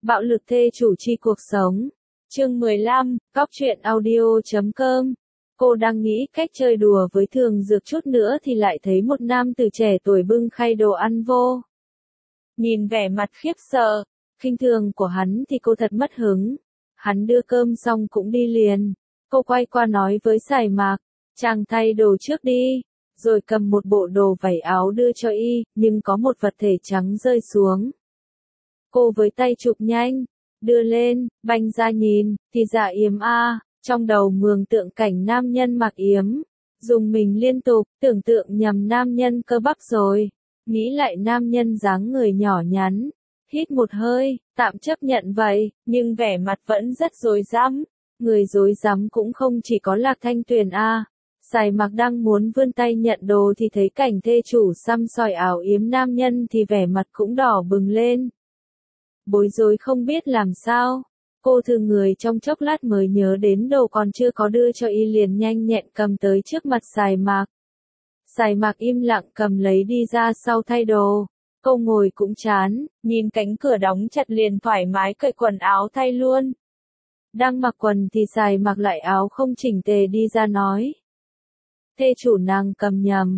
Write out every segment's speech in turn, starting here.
Bạo lực thê chủ chi cuộc sống. Chương 15, Góc truyện audio.com. Cô đang nghĩ cách chơi đùa với Thường Dược chút nữa thì lại thấy một nam tử trẻ tuổi bưng khay đồ ăn vô. Nhìn vẻ mặt khiếp sợ, khinh thường của hắn thì cô thật mất hứng. Hắn đưa cơm xong cũng đi liền. Cô quay qua nói với Sài Mạc, chàng thay đồ trước đi, rồi cầm một bộ đồ vải áo đưa cho y, nhưng có một vật thể trắng rơi xuống. Cô với tay chụp nhanh, đưa lên, banh ra nhìn, thì dạ yếm trong đầu mường tượng cảnh nam nhân mặc yếm, dùng mình liên tục, tưởng tượng nhầm nam nhân cơ bắp rồi, nghĩ lại nam nhân dáng người nhỏ nhắn, hít một hơi, tạm chấp nhận vậy, nhưng vẻ mặt vẫn rất rối rắm, người rối rắm cũng không chỉ có Lạc Thanh Tuyền Sài Mạc đang muốn vươn tay nhận đồ thì thấy cảnh thê chủ xăm soi áo yếm nam nhân thì vẻ mặt cũng đỏ bừng lên. Bối rối không biết làm sao, cô thư người trong chốc lát mới nhớ đến đồ còn chưa có đưa cho y liền nhanh nhẹn cầm tới trước mặt Sài Mạc. Sài Mạc im lặng cầm lấy đi ra sau thay đồ, cô ngồi cũng chán, nhìn cánh cửa đóng chặt liền thoải mái cởi quần áo thay luôn. Đang mặc quần thì Sài Mạc lại áo không chỉnh tề đi ra nói. Thê chủ nàng cầm nhầm,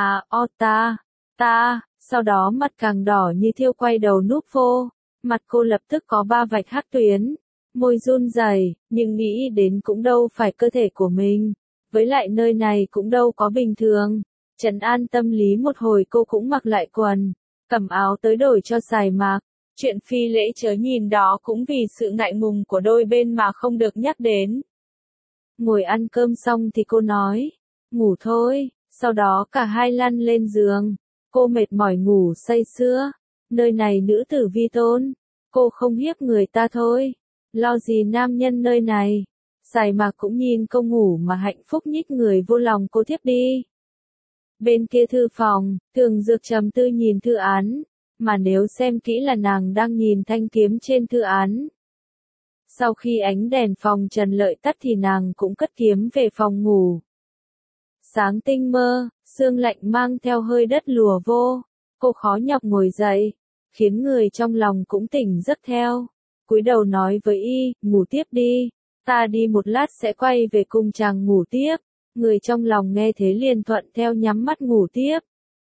sau đó mặt càng đỏ như thiêu quay đầu núp vô. Mặt cô lập tức có 3 vạch hắc tuyến, môi run rẩy, nhưng nghĩ đến cũng đâu phải cơ thể của mình, với lại nơi này cũng đâu có bình thường. Trấn an tâm lý một hồi cô cũng mặc lại quần, cầm áo tới đổi cho Sài Mạc. Chuyện phi lễ chớ nhìn đó cũng vì sự ngại ngùng của đôi bên mà không được nhắc đến. Ngồi ăn cơm xong thì cô nói, ngủ thôi, sau đó cả hai lăn lên giường, cô mệt mỏi ngủ say sưa. Nơi này nữ tử vi tôn, cô không hiếp người ta thôi, lo gì nam nhân nơi này. Sài Mạc cũng nhìn cô ngủ mà hạnh phúc nhích người vô lòng cô thiếp đi. Bên kia thư phòng, Thường Dược trầm tư nhìn thư án, mà nếu xem kỹ là nàng đang nhìn thanh kiếm trên thư án. Sau khi ánh đèn phòng Trần Lợi tắt thì nàng cũng cất kiếm về phòng ngủ. Sáng tinh mơ, sương lạnh mang theo hơi đất lùa vô, cô khó nhọc ngồi dậy, khiến người trong lòng cũng tỉnh giấc theo. Cúi đầu nói với y, ngủ tiếp đi, ta đi một lát sẽ quay về cùng chàng ngủ tiếp. Người trong lòng nghe thế liền thuận theo nhắm mắt ngủ tiếp.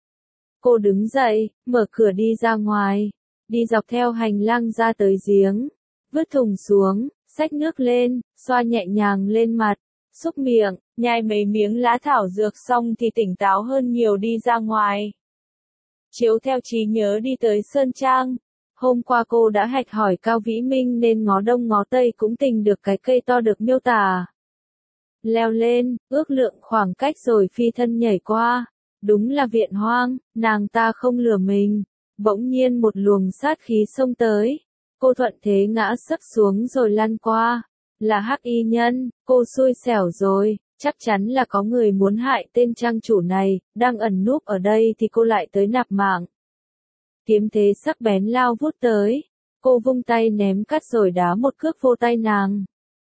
Cô đứng dậy, mở cửa đi ra ngoài, đi dọc theo hành lang ra tới giếng, vứt thùng xuống, xách nước lên, xoa nhẹ nhàng lên mặt, xúc miệng, nhai mấy miếng lá thảo dược xong thì tỉnh táo hơn nhiều đi ra ngoài. Chiếu theo trí nhớ đi tới Sơn Trang. Hôm qua cô đã hạch hỏi Cao Vĩ Minh nên ngó đông ngó tây cũng tìm được cái cây to được miêu tả. Leo lên, ước lượng khoảng cách rồi phi thân nhảy qua. Đúng là viện hoang, nàng ta không lừa mình. Bỗng nhiên một luồng sát khí xông tới. Cô thuận thế ngã sấp xuống rồi lăn qua. Là hắc y nhân, cô xui xẻo rồi. Chắc chắn là có người muốn hại tên trang chủ này, đang ẩn núp ở đây thì cô lại tới nạp mạng. Kiếm thế sắc bén lao vút tới, cô vung tay ném cắt rồi đá một cước vô tay nàng.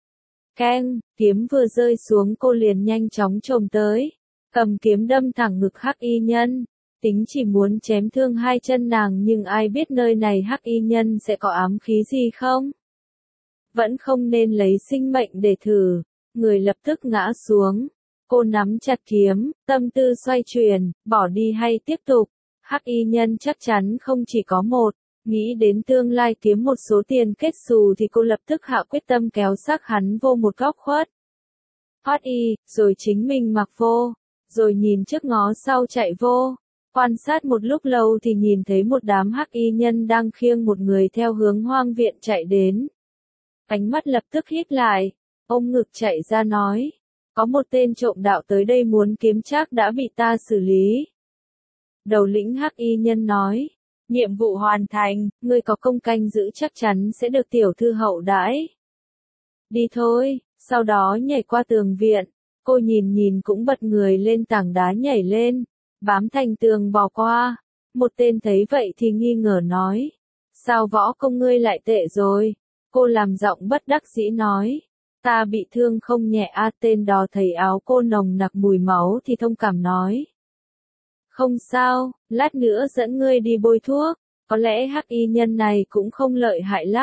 Keng, kiếm vừa rơi xuống cô liền nhanh chóng chồm tới, cầm kiếm đâm thẳng ngực hắc y nhân, tính chỉ muốn chém thương hai chân nàng nhưng ai biết nơi này hắc y nhân sẽ có ám khí gì không? Vẫn không nên lấy sinh mệnh để thử. Người lập tức ngã xuống. Cô nắm chặt kiếm, tâm tư xoay chuyển, bỏ đi hay tiếp tục. Hắc y nhân chắc chắn không chỉ có một. Nghĩ đến tương lai kiếm một số tiền kết xù thì cô lập tức hạ quyết tâm kéo xác hắn vô một góc khuất. Thoát y, rồi chính mình mặc vô. Rồi nhìn trước ngó sau chạy vô. Quan sát một lúc lâu thì nhìn thấy một đám hắc y nhân đang khiêng một người theo hướng hoang viện chạy đến. Ánh mắt lập tức hít lại. Ông ngực chạy ra nói, có một tên trộm đạo tới đây muốn kiếm trác đã bị ta xử lý. Đầu lĩnh hắc y nhân nói, nhiệm vụ hoàn thành, ngươi có công canh giữ chắc chắn sẽ được tiểu thư hậu đãi. Đi thôi, sau đó nhảy qua tường viện, cô nhìn cũng bật người lên tảng đá nhảy lên, bám thành tường bò qua. Một tên thấy vậy thì nghi ngờ nói, sao võ công ngươi lại tệ rồi? Cô làm giọng bất đắc dĩ nói. Ta bị thương không nhẹ tên đó thấy áo cô nồng nặc mùi máu thì thông cảm nói. Không sao, lát nữa dẫn ngươi đi bôi thuốc, có lẽ hắc y nhân này cũng không lợi hại lắm.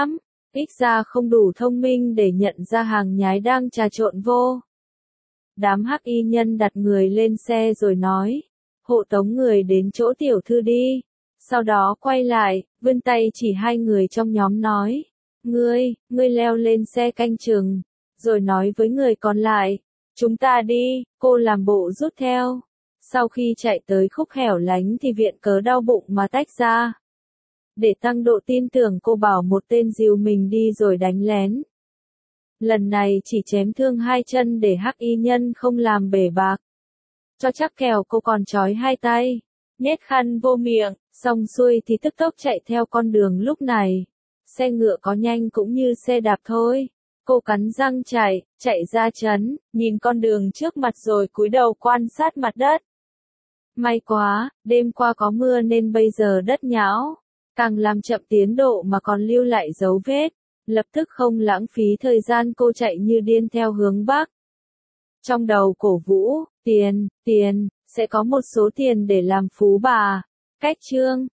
ít ra không đủ thông minh để nhận ra hàng nhái đang trà trộn vô. Đám hắc y nhân đặt người lên xe rồi nói, hộ tống người đến chỗ tiểu thư đi. Sau đó quay lại, vươn tay chỉ hai người trong nhóm nói, ngươi leo lên xe canh chừng, rồi nói với người còn lại, chúng ta đi, cô làm bộ rút theo. Sau khi chạy tới khúc hẻo lánh thì viện cớ đau bụng mà tách ra. Để tăng độ tin tưởng cô bảo một tên dìu mình đi rồi đánh lén. Lần này chỉ chém thương hai chân để hắc y nhân không làm bể bạc. Cho chắc kèo cô còn trói hai tay, nhét khăn vô miệng, xong xuôi thì tức tốc chạy theo con đường lúc này. Xe ngựa có nhanh cũng như xe đạp thôi. Cô cắn răng chạy ra trấn, nhìn con đường trước mặt rồi cúi đầu quan sát mặt đất. May quá, đêm qua có mưa nên bây giờ đất nhão, càng làm chậm tiến độ mà còn lưu lại dấu vết. Lập tức không lãng phí thời gian cô chạy như điên theo hướng Bắc. Trong đầu cổ vũ, tiền, sẽ có một số tiền để làm phú bà. Cách chương